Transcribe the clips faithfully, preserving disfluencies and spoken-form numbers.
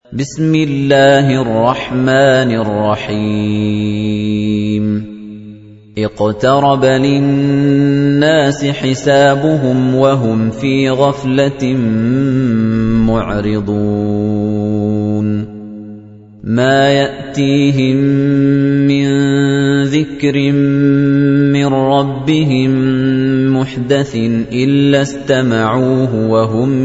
بسم الله الرحمن الرحيم اقترب للناس حسابهم وهم في غفلة معرضون ما يأتيهم من ذكر من ربهم محدث إلا استمعوه وهم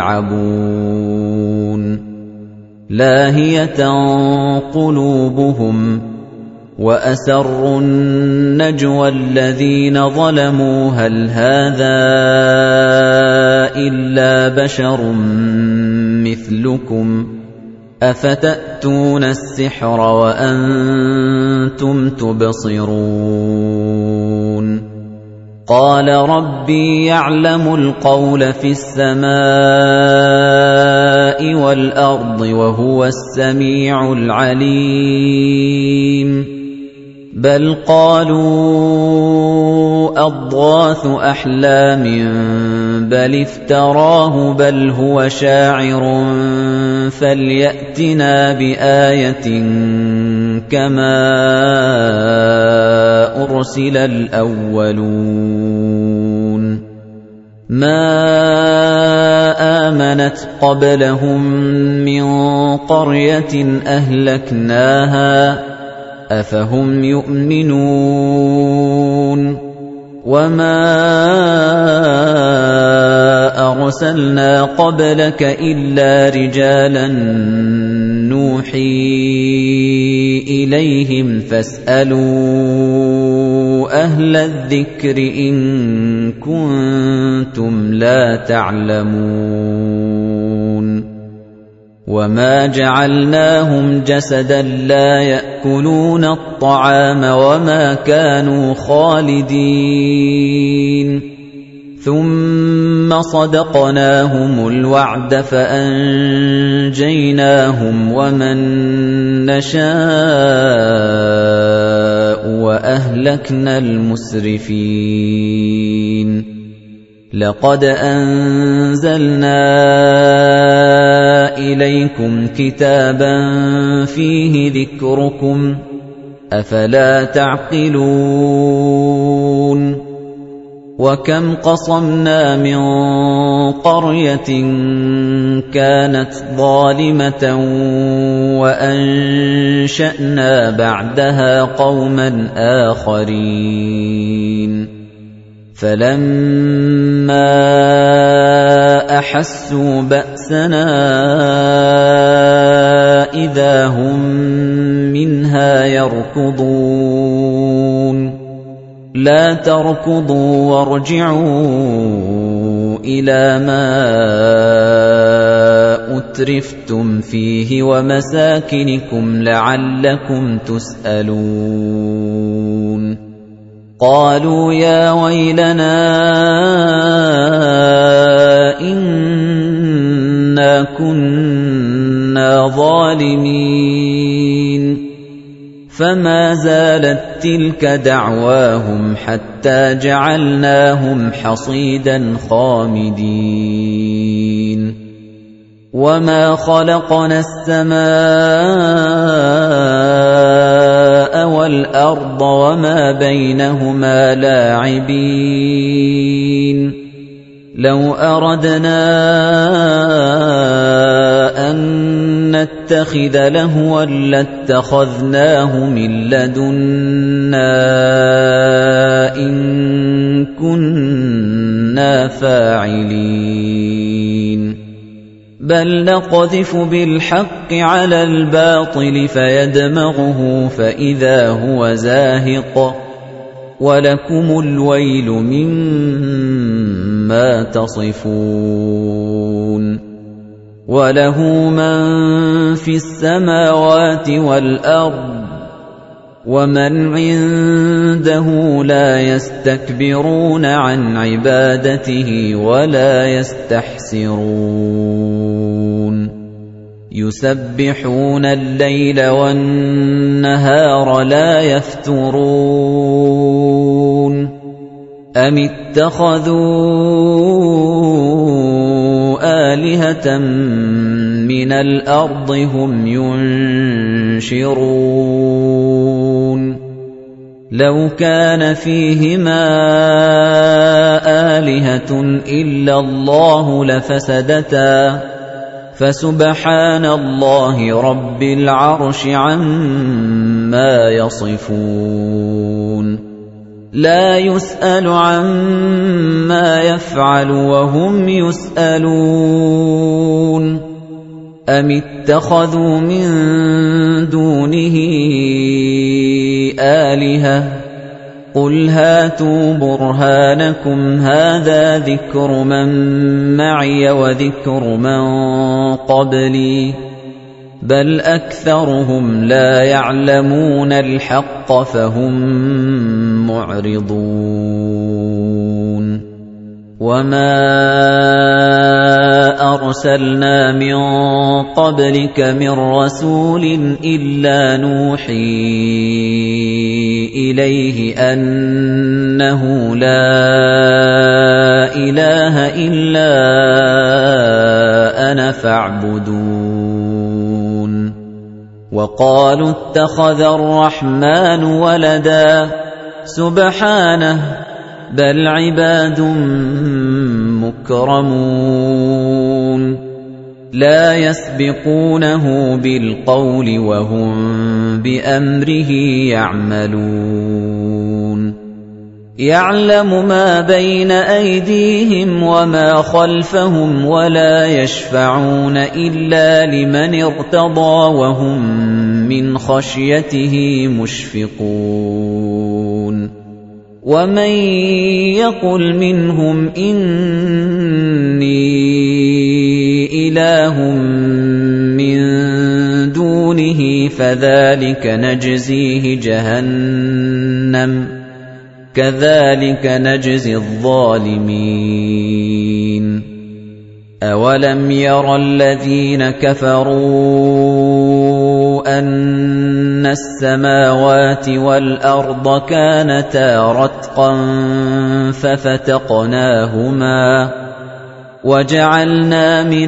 يلعبون لاهية قلوبهم وأسروا النجوى الذين ظلموا هل هذا إلا بشر مثلكم أفتأتون السحر وأنتم تبصرون قال ربي يعلم القول في السماء والأرض وهو السميع العليم بل قالوا أضغاث أحلام بل افتراه بل هو شاعر فليأتنا بآية كما أرسل الأولون ما آمنت قبلهم من قرية أهلكناها أفهم يؤمنون وما أرسلنا قبلك إلا رجالا نوحي إليهم فاسألوا أهل الذكر إن كنتم لا تعلمون وما جعلناهم جسدا لا يأكلون الطعام وما كانوا خالدين ثم صدقناهم الوعد فأنجيناهم ومن نشاء وأهلكنا المسرفين لقد أنزلنا إليكم كتابا فيه ذكركم أفلا تعقلون وكم قصمنا من قرية كانت ظالمة وأنشأنا بعدها قوما آخرين فلما أحسوا بأسنا إذا هم منها يركضون لا تركضوا وارجعوا إلى ما أترفتم فيه ومساكنكم لعلكم تسألون قالوا يا ويلنا إنا كنا ظالمين فما زالت تلك دعواهم حتى جعلناهم حصيدا خامدين وما خلقنا السماء والأرض وما بينهما لاعبين لو أردنا أن نتخذ لهوا لاتخذناه من لدنا إن كنا فاعلين بل نقذف بالحق على الباطل فيدمغه فإذا هو زاهق ولكم الويل مما تصفون وله من في السماوات والأرض ومن عنده لا يستكبرون عن عبادته ولا يستحسرون يسبحون الليل والنهار لا يفترون أم اتخذوا آلهة مِّنَ الْأَرْضِ هُمْ يُنشِرُونَ لَوْ كَانَ فِيهِمَا آلِهَةٌ إِلَّا اللَّهُ لَفَسَدَتَا فَسُبْحَانَ اللَّهِ رَبِّ الْعَرْشِ عَمَّا يَصِفُونَ لَا يُسْأَلُ عَمَّا يَفْعَلُ وَهُمْ يُسْأَلُونَ أَمِ اتَّخَذُوا مِن دُونِهِ آلِهَةً قُلْ هَاتُوا بُرْهَانَكُمْ هَٰذَا ذِكْرُ مَن مَّعِيَ وَذِكْرُ مَن قَبْلِي بَلْ أَكْثَرُهُمْ لَا يَعْلَمُونَ الْحَقَّ فَهُم مُّعْرِضُونَ وَمَا أَرْسَلْنَا مِن قَبْلِكَ مِن رَّسُولٍ إِلَّا نُوحِي إِلَيْهِ أَنَّهُ لَا إِلَٰهَ إِلَّا أَنَا فَاعْبُدُونِ وَقَالُوا اتَّخَذَ الرَّحْمَٰنُ وَلَدًا سُبْحَانَهُ بَلْ عِبَادٌ مُّكْرَمُونَ لَا يَسْبِقُونَهُ بِالْقَوْلِ وَهُم بِأَمْرِهِ يَعْمَلُونَ يَعْلَمُ مَا بَيْنَ أَيْدِيهِمْ وَمَا خَلْفَهُمْ وَلَا يَشْفَعُونَ إِلَّا لِمَنِ ارْتَضَىٰ وَهُم مِّنْ خَشْيَتِهِ مُشْفِقُونَ وَمَن يَقُلْ مِنْهُمْ إِنِّي إِلَٰهٌ مِّن دُونِهِ فَذَلِكَ نَجْزِيهِ جَهَنَّمَ كَذَلِكَ نَجْزِي الظَّالِمِينَ أَوَلَمْ يَرَ الَّذِينَ كَفَرُوا أَنَّ السَّمَاوَاتِ وَالْأَرْضَ كَانَتَا رَتْقًا فَفَتَقْنَاهُمَا وَجَعَلْنَا مِنَ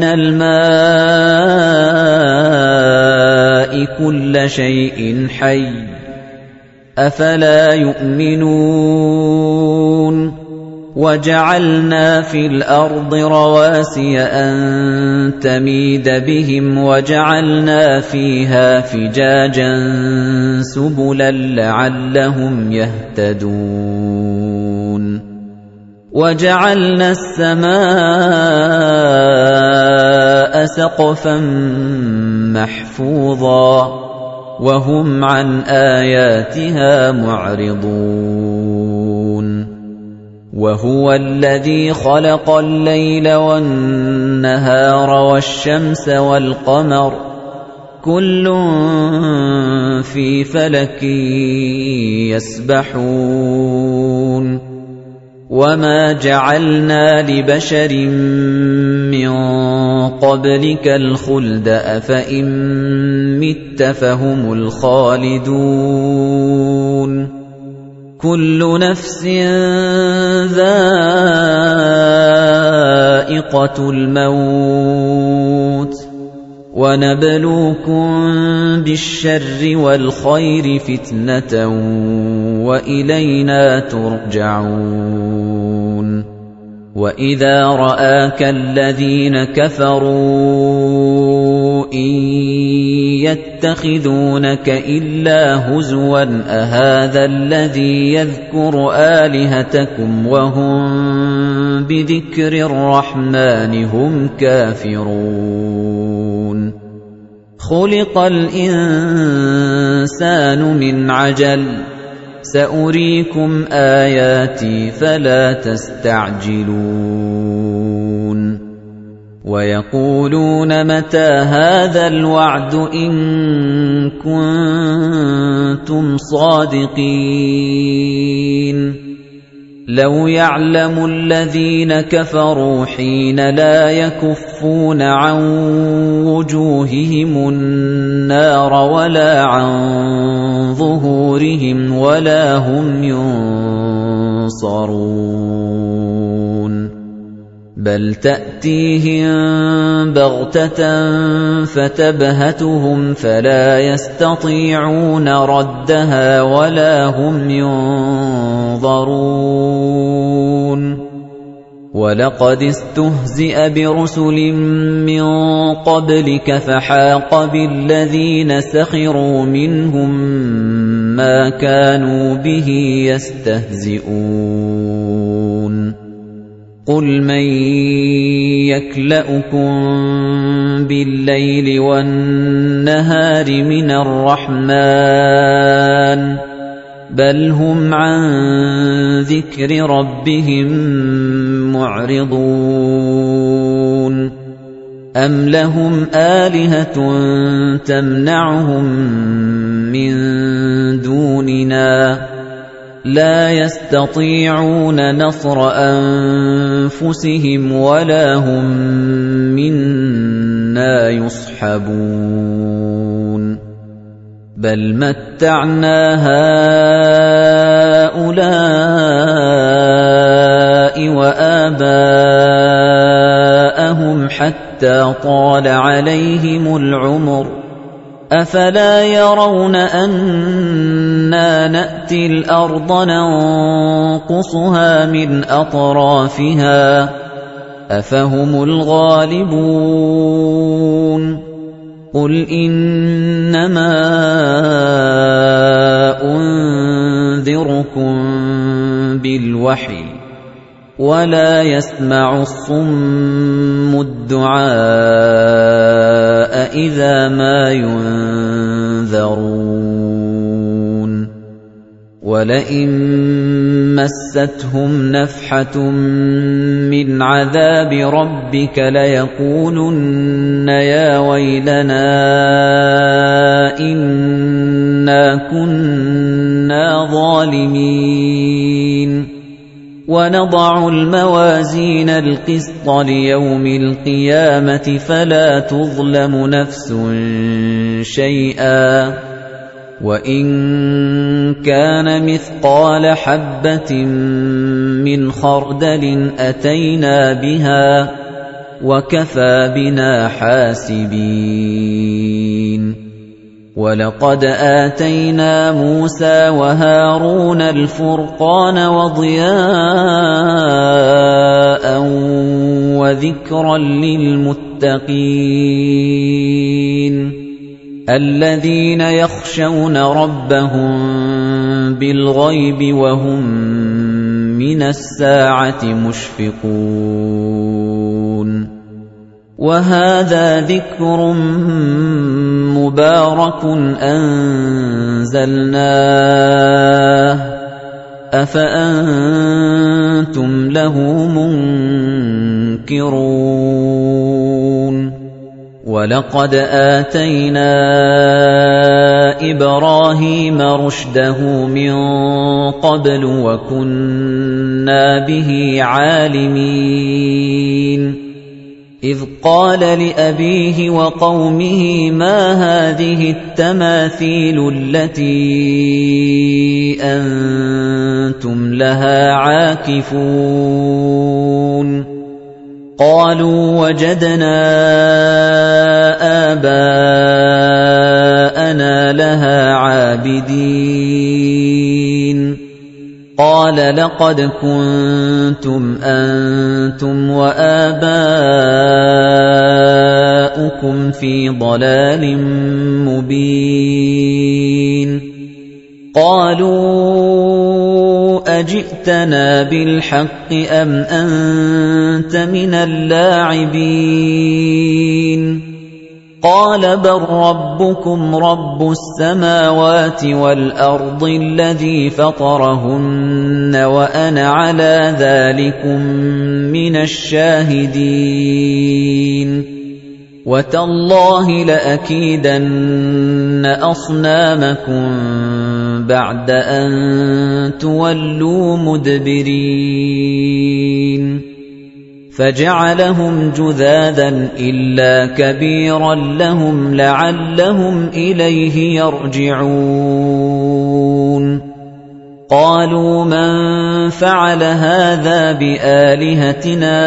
الْمَاءِ كُلَّ شَيْءٍ حَيٍّ أَفَلَا يُؤْمِنُونَ وَجَعَلْنَا فِي الْأَرْضِ رَوَاسِيَ أَن تَمِيدَ بِهِمْ وَجَعَلْنَا فِيهَا فِجَاجًا سُبُلًا لَّعَلَّهُمْ يَهْتَدُونَ وَجَعَلْنَا السَّمَاءَ سَقْفًا مَّحْفُوظًا وَهُمْ عَنْ آيَاتِهَا مُعْرِضُونَ وَهُوَ الَّذِي خَلَقَ اللَّيْلَ وَالنَّهَارَ وَالشَّمْسَ وَالْقَمَرَ كُلٌّ فِي فَلَكٍ يَسْبَحُونَ وَمَا جَعَلْنَا لِبَشَرٍ مِّن قَبْلِكَ الْخُلْدَ أَفَإِن مِّتَّ فَهُمُ الْخَالِدُونَ كُلُّ نَفْسٍ ذَائِقَةُ الْمَوْتِ وَنَبْلُوكُم بِالشَّرِّ وَالْخَيْرِ فِتْنَةً وَإِلَيْنَا تُرْجَعُونَ وَإِذَا رَآكَ الَّذِينَ كَفَرُوا إِن يَتَّخِذُونَكَ إِلَّا هُزُوًا أَهَٰذَا الَّذِي يَذْكُرُ آلِهَتَكُمْ وَهُم بِذِكْرِ الرَّحْمَٰنِ هُمْ كَافِرُونَ خُلِقَ الْإِنسَانُ مِنْ عَجَلٍ سَأُرِيكُمْ آيَاتِي فَلَا تَسْتَعْجِلُونَ وَيَقُولُونَ مَتَىٰ هَٰذَا الْوَعْدُ إِن كُنتُمْ صَادِقِينَ لَوْ يَعْلَمُ الَّذِينَ كَفَرُوا حِينَ لَا يَكُفُّونَ عَن وُجُوهِهِمُ النَّارَ وَلَا عَن ظُهُورِهِمْ وَلَا هُمْ يُنصَرُونَ بَلْ تَأْتِيهِم بَغْتَةً فَتَبْهَتُهُمْ فَلَا يَسْتَطِيعُونَ رَدَّهَا وَلَا هُمْ يُنظَرُونَ وَلَقَدِ اسْتُهْزِئَ بِرُسُلٍ مِّن قَبْلِكَ فَحَاقَ بِالَّذِينَ سَخِرُوا مِنْهُم مَّا كَانُوا بِهِ يَسْتَهْزِئُونَ قُلْ مَن يَكْلَؤُكُم بِاللَّيْلِ وَالنَّهَارِ مِنَ الرَّحْمَٰنِ بَلْ هُمْ عَن ذِكْرِ رَبِّهِم مُّعْرِضُونَ أَمْ لَهُمْ آلِهَةٌ تَمْنَعُهُم مِّن دُونِنَا لَا يَسْتَطِيعُونَ نَصْرَ أَنفُسِهِمْ وَلَا هُم مِّنَّا يُصْحَبُونَ بَلْ مَتَّعْنَا هَٰؤُلَاءِ وَآبَاءَهُمْ حَتَّىٰ طَالَ عَلَيْهِمُ الْعُمُرُ أَفَلَا يَرَوْنَ أَنَّا نَأْتِي الْأَرْضَ نَنقُصُهَا مِنْ أَطْرَافِهَا أَفَهُمُ الْغَالِبُونَ قُلْ إِنَّمَا أُنذِرُكُم بِالْوَحْيِ وَلَا يَسْمَعُ الصُّمُّ الدُّعَاءَ إِذَا مَا يُنذَرُونَ وَلَئِن مَّسَّتْهُمْ نَفْحَةٌ مِّنْ عَذَابِ رَبِّكَ لَيَقُولُنَّ يَا وَيْلَنَا إِنَّا كُنَّا ظَالِمِينَ وَنَضَعُ الْمَوَازِينَ الْقِسْطَ لِيَوْمِ الْقِيَامَةِ فَلَا تُظْلَمُ نَفْسٌ شَيْئًا وَإِن كَانَ مِثْقَالَ حَبَّةٍ مِّنْ خَرْدَلٍ أَتَيْنَا بِهَا وَكَفَىٰ بِنَا حَاسِبِينَ وَلَقَدْ آتَيْنَا مُوسَىٰ وَهَارُونَ الْفُرْقَانَ وَضِيَاءً وَذِكْرًا لِّلْمُتَّقِينَ الَّذِينَ يَخْشَوْنَ رَبَّهُم بِالْغَيْبِ وَهُم مِّنَ السَّاعَةِ مُشْفِقُونَ وَهَٰذَا ذِكْرٌ مُّبَارَكٌ أَنزَلْنَاهُ أَفَأَنتُمْ لَهُ مُنكِرُونَ وَلَقَدْ آتَيْنَا إِبْرَاهِيمَ رُشْدَهُ مِن قَبْلُ وَكُنَّا بِهِ عَالِمِينَ إِذْ قَالَ لِأَبِيهِ وَقَوْمِهِ مَا هَٰذِهِ التَّمَاثِيلُ الَّتِي أَنتُمْ لَهَا عَاكِفُونَ قَالُوا وَجَدْنَا آبَاءَنَا لَهَا عَابِدِينَ قَالَ لَقَدْ كُنتُمْ أَنتُمْ وَآبَاؤُكُمْ فِي ضَلَالٍ مُّبِينٍ قَالُوا أَجِئْتَنَا بِالْحَقِّ أَمْ أَنتَ مِنَ اللاعبين قَالَ بَل رَّبُّكُمْ رَبُّ السَّمَاوَاتِ وَالْأَرْضِ الَّذِي فَطَرَهُنَّ وَأَنَا عَلَىٰ ذَٰلِكُم مِّنَ الشَّاهِدِينَ وَتَاللَّهِ لَأَكِيدَنَّ أَصْنَامَكُم بَعْدَ أَن تُوَلُّوا مُدْبِرِينَ فَجَعَلَهُمْ جُذَاذًا إِلَّا كَبِيرًا لَّهُمْ لَعَلَّهُمْ إِلَيْهِ يَرْجِعُونَ قالوا من فعل هذا بآلهتنا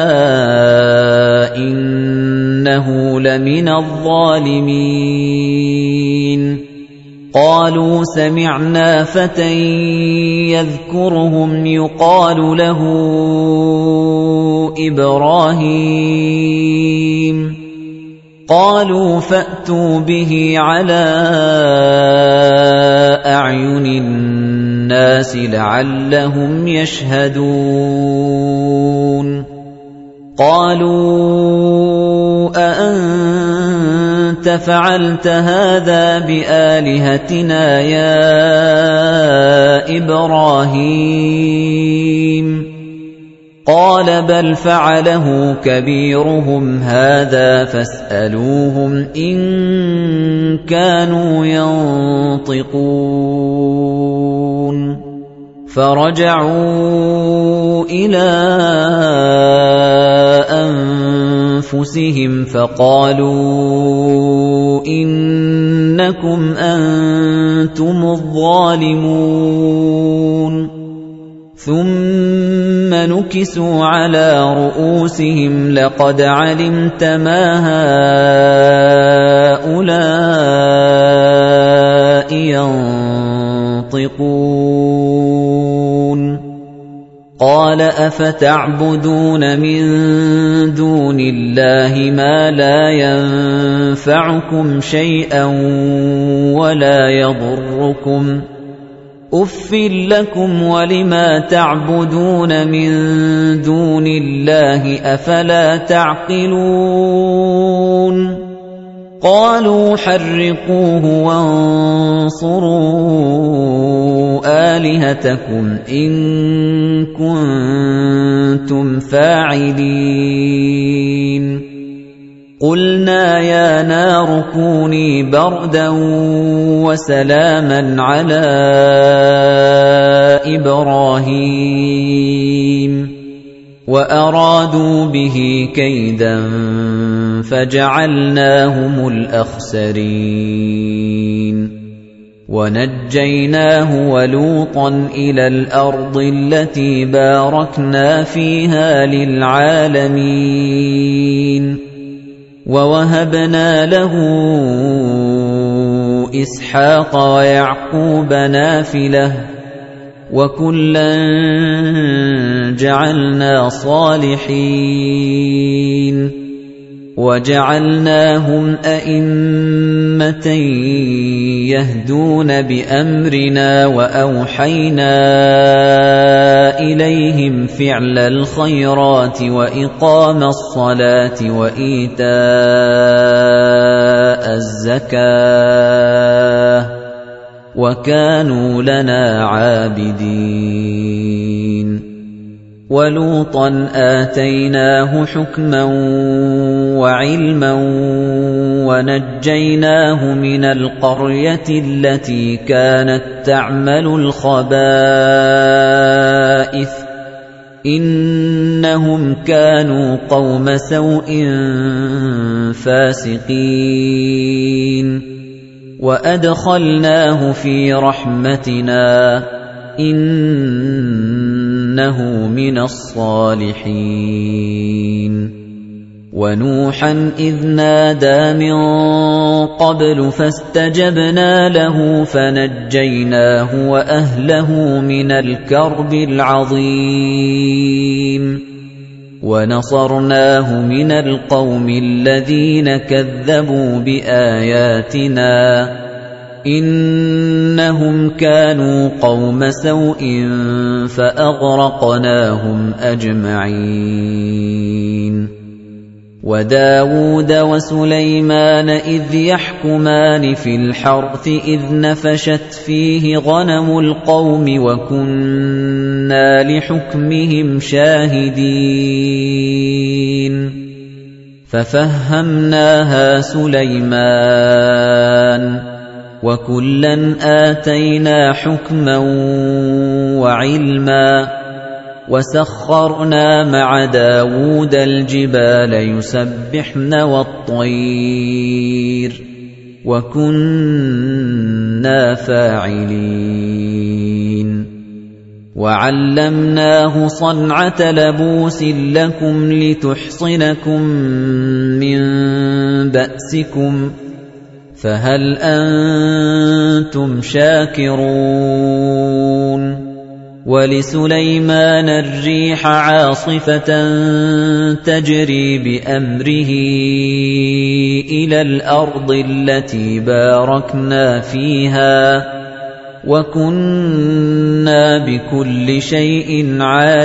إنه لمن الظالمين قالوا سمعنا فتى يذكرهم يقال له إبراهيم قالوا فأتوا به على أعين الناس لعلهم يشهدون قالوا أأنت فعلت هذا بآلهتنا يا إبراهيم قال بل فعله كبيرهم هذا فاسألوهم إن كانوا ينطقون فرجعوا إلى أنفسهم فقالوا إنكم أنتم الظالمون ثم نكسوا على رؤوسهم لقد علمت ما هؤلاء ينطقون قال أفتعبدون من دون الله ما لا ينفعكم شيئا ولا يضركم أُفٍّ لكم ولما تعبدون من دون الله أفلا تعقلون قالوا حرقوه وانصروا آلهتكم إن كنتم فاعلين قُلْنَا يَا نَارُ كُونِي بَرْدًا وَسَلَامًا عَلَىٰ إِبْرَاهِيمَ وَأَرَادُوا بِهِ كَيْدًا فَجَعَلْنَاهُمُ الْأَخْسَرِينَ وَنَجَّيْنَاهُ وَلُوطًا إِلَى الْأَرْضِ الَّتِي بَارَكْنَا فِيهَا لِلْعَالَمِينَ وَوَهَبْنَا لَهُ إِسْحَاقَ وَيَعْقُوبَ نَافِلَةً وَكُلًّا جَعَلْنَا صَالِحِينَ وَجَعَلْنَاهُمْ أَئِمَّةً يَهْدُونَ بِأَمْرِنَا وَأَوْحَيْنَا إِلَيْهِمْ فِعْلَ الْخَيْرَاتِ وَإِقَامَ الصَّلَاةِ وَإِيتَاءَ الزَّكَاةِ وَكَانُوا لَنَا عَابِدِينَ وَلُوطًا آتَيْنَاهُ حُكْمًا وَعِلْمًا وَنَجَّيْنَاهُ مِنَ الْقَرْيَةِ الَّتِي كَانَتْ تَعْمَلُ الْخَبَائِثَ إِنَّهُمْ كَانُوا قَوْمَ سَوْءٍ فَاسِقِينَ وَأَدْخَلْنَاهُ فِي رَحْمَتِنَا إِنَّهُ مِنَ الصَّالِحِينَ وَنُوحًا إِذْ نَادَىٰ مِن قَبْلُ فَاسْتَجَبْنَا لَهُ فَنَجَّيْنَاهُ وَأَهْلَهُ مِنَ الْكَرْبِ الْعَظِيمِ وَنَصَرْنَاهُ مِنَ الْقَوْمِ الَّذِينَ كَذَّبُوا بِآيَاتِنَا إِنَّهُمْ كَانُوا قَوْمَ سَوْءٍ فَأَغْرَقْنَاهُمْ أَجْمَعِينَ وَدَاوُودَ وَسُلَيْمَانَ إِذْ يَحْكُمَانِ فِي الْحَرْثِ إِذْ نَفَشَتْ فِيهِ غَنَمُ الْقَوْمِ وَكُنَّا لِحُكْمِهِمْ شَاهِدِينَ فَفَهَّمْنَاهَا سُلَيْمَانَ وَكُلًّا آتَيْنَا حُكْمًا وَعِلْمًا وَسَخَّرْنَا مَعَ دَاوُودَ الْجِبَالَ يُسَبِّحْنَ وَالطَّيْرَ وَكُنَّا فَاعِلِينَ وَعَلَّمْنَاهُ صَنْعَةَ لَبُوسٍ لَكُمْ لِتُحْصِنَكُم مِّن بَأْسِكُمْ فَهَلْ أَنتُمْ شَاكِرُونَ وَلِسُلَيْمَانَ الرِّيحَ عَاصِفَةً تَجْرِي بِأَمْرِهِ إِلَى الْأَرْضِ الَّتِي بَارَكْنَا فِيهَا وَكُنَّا بِكُلِّ شَيْءٍ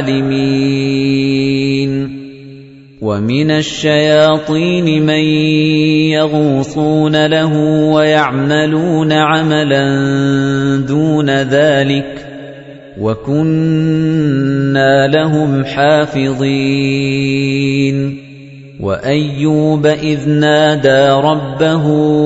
عَالِمِينَ وَمِنَ الشَّيَاطِينِ مَن يَغُوصُونَ لَهُ وَيَعْمَلُونَ عَمَلًا دُونَ ذَلِكَ وَكُنَّا لَهُمْ حَافِظِينَ وَأَيُّوبَ إِذْ نَادَىٰ رَبَّهُ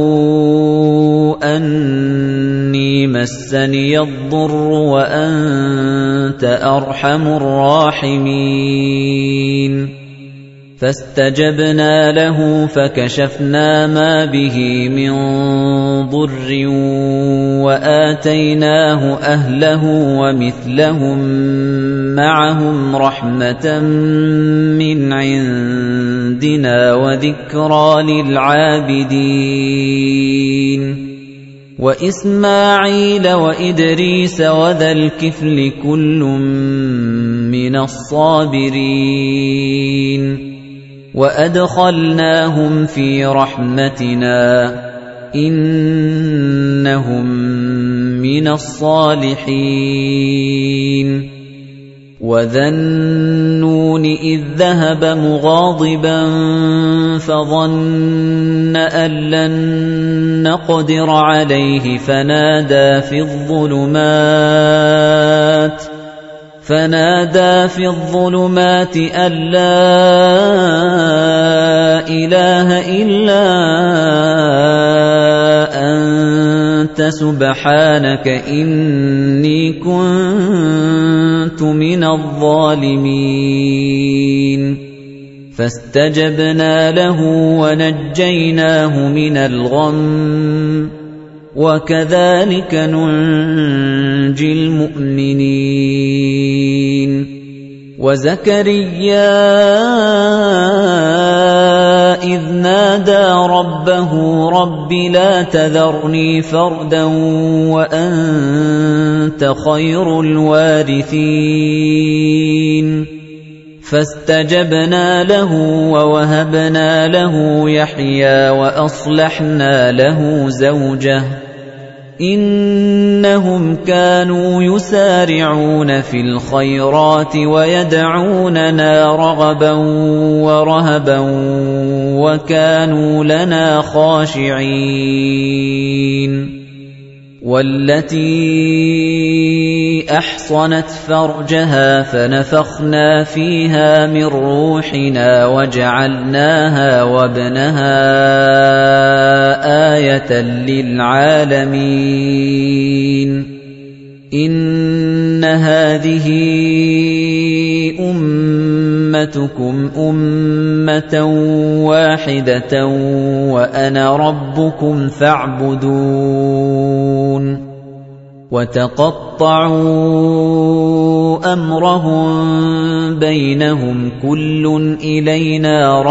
أَنِّي مَسَّنِيَ الضُّرُّ وَأَنتَ أَرْحَمُ الرَّاحِمِينَ فَاسْتَجَبْنَا لَهُ فَكَشَفْنَا مَا بِهِ مِن ضُرٍّ وَآتَيْنَاهُ أَهْلَهُ وَمِثْلَهُم مَّعَهُمْ رَحْمَةً مِّنْ عِندِنَا وَذِكْرَىٰ لِلْعَابِدِينَ وَإِسْمَاعِيلَ وَإِدْرِيسَ وَذَا الْكِفْلِ كُلٌّ مِّنَ الصَّابِرِينَ وَأَدْخَلْنَاهُمْ فِي رَحْمَتِنَا إِنَّهُم مِّنَ الصَّالِحِينَ وَذَا النُّونِ إِذ ذَهَبَ مُغَاضِبًا فَظَنَّ أَن لَّن نَّقْدِرَ عَلَيْهِ فَنَادَىٰ فِي الظُّلُمَاتِ فَنَادَىٰ فِي الظُّلُمَاتِ أَن لَّا إِلَٰهَ إِلَّا أَنتَ سُبْحَانَكَ إِنِّي كُنتُ مِنَ الظَّالِمِينَ فَاسْتَجَبْنَا لَهُ وَنَجَّيْنَاهُ مِنَ الْغَمِّ وَكَذَلِكَ نُنجِي الْمُؤْمِنِينَ وَزَكَرِيَّا إِذْ نَادَىٰ رَبَّهُ رَبِّ لَا تَذَرْنِي فَرْدًا وَأَنتَ خَيْرُ الْوَارِثِينَ فَاسْتَجَبْنَا لَهُ وَوَهَبْنَا لَهُ يَحْيَىٰ وَأَصْلَحْنَا لَهُ زَوْجَهُ إِنَّهُمْ كَانُوا يُسَارِعُونَ فِي الْخَيْرَاتِ وَيَدْعُونَنَا رَغَبًا وَرَهَبًا وَكَانُوا لَنَا خَاشِعِينَ وَالَّتِي أَحْصَنَتْ فَرْجَهَا فَنَفَخْنَا فِيهَا مِن رُّوحِنَا وَجَعَلْنَاهَا وَابْنَهَا آيَةً لِّلْعَالَمِينَ إِنَّ هَٰذِهِ أُمَّتُكُمْ أُمَّةً وَاحِدَةً وَأَنَا رَبُّكُمْ فَاعْبُدُونِ وَتَقَطَّعُوا أَمْرَهُم بَيْنَهُمْ كُلٌّ إِلَيْنَا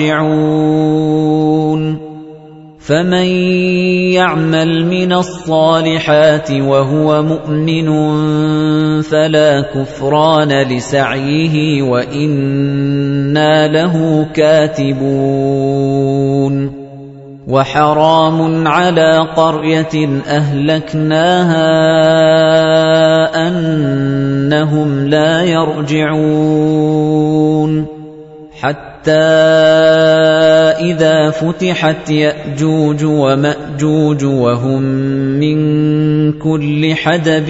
راجعون فَمَن يَعْمَلْ مِنَ الصَّالِحَاتِ وَهُوَ مُؤْمِنٌ فَلَا كُفْرَانَ لِسَعْيِهِ وَإِنَّا لَهُ كَاتِبُونَ وَحَرَامٌ عَلَىٰ قَرْيَةٍ أَهْلَكْنَاهَا أَنَّهُمْ لَا يَرْجِعُونَ حَتَّىٰ إِذَا فُتِحَتْ يَأْجُوجُ وَمَأْجُوجُ وَهُم مِّن كُلِّ حَدَبٍ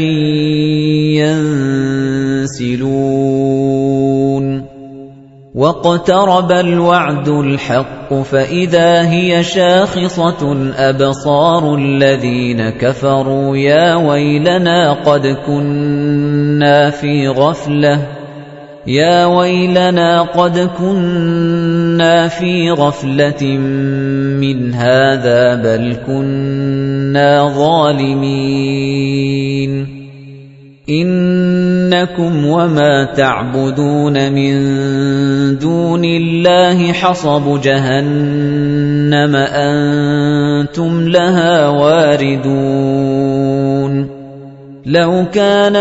يَنسِلُونَ وَاقْتَرَبَ الْوَعْدُ الْحَقُّ فَإِذَا هِيَ شَاخِصَةٌ أَبْصَارُ الَّذِينَ كَفَرُوا يَا وَيْلَنَا قَدْ كُنَّا فِي غَفْلَةٍ يَا وَيْلَنَا قَدْ كُنَّا فِي غَفْلَةٍ مِّنْ هَٰذَا بَلْ كُنَّا ظَالِمِينَ إِنَّ إنكم وما تعبدون من دون الله حصب جهنم أنتم لها واردون لو كان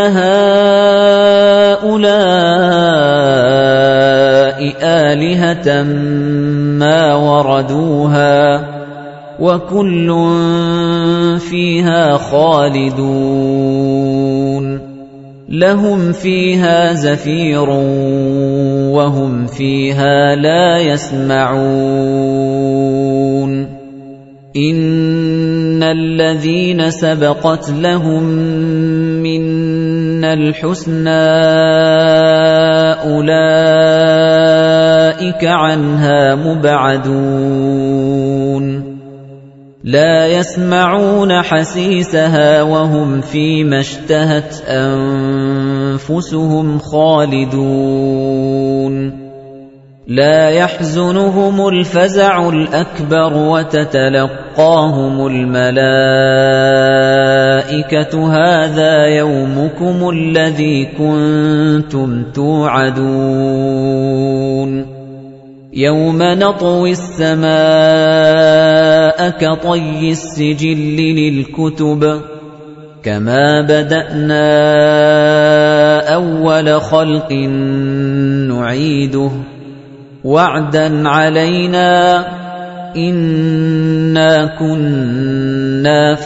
هؤلاء آلهة ما وردوها وكل فيها خالدون لهم فيها زفير وهم فيها لا يسمعون إن الذين سبقت لهم منا الحسنى أولئك عنها مبعدون لا يسمعون حسيسها وهم فيما اشتهت أنفسهم خالدون لا يحزنهم الفزع الأكبر وتتلقاهم الملائكة هذا يومكم الذي كنتم توعدون يوم نطوي السماء كطي السجل للكتب كما بدأنا أول خلق نعيده وعدا علينا إنا كنا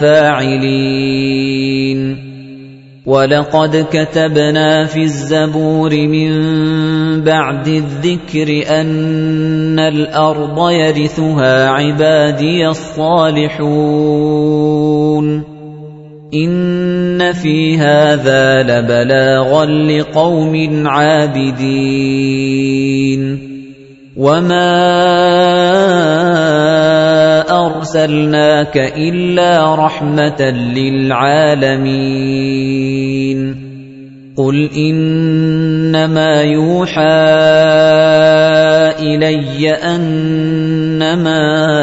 فاعلين ولقد كتبنا في الزبور من بعد الذكر أن الأرض يرثها عبادي الصالحون إن في هذا لبلاغا لقوم عابدين وما أرسلناك إلا رحمة للعالمين قل إنما يوحى إلي أنما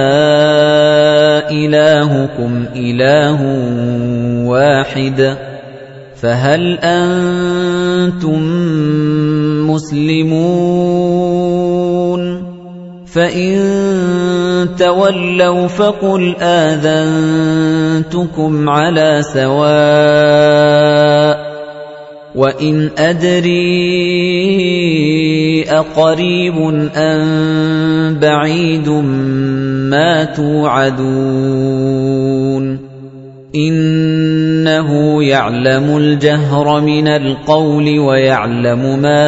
إلهكم إله واحد فهل أنتم مسلمون فإن تولوا فقل آذنتكم على سواء وإن أدري أقريب أم بعيد ما توعدون إنه يعلم الجهر من القول ويعلم ما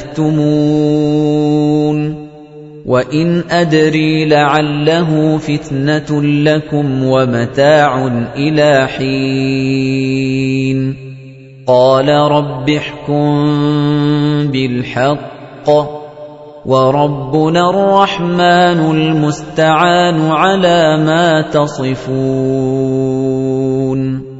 تكتمون وإن أدري لعله فتنة لكم ومتاع إلى حين قال رب احكم بالحق وربنا الرحمن المستعان على ما تصفون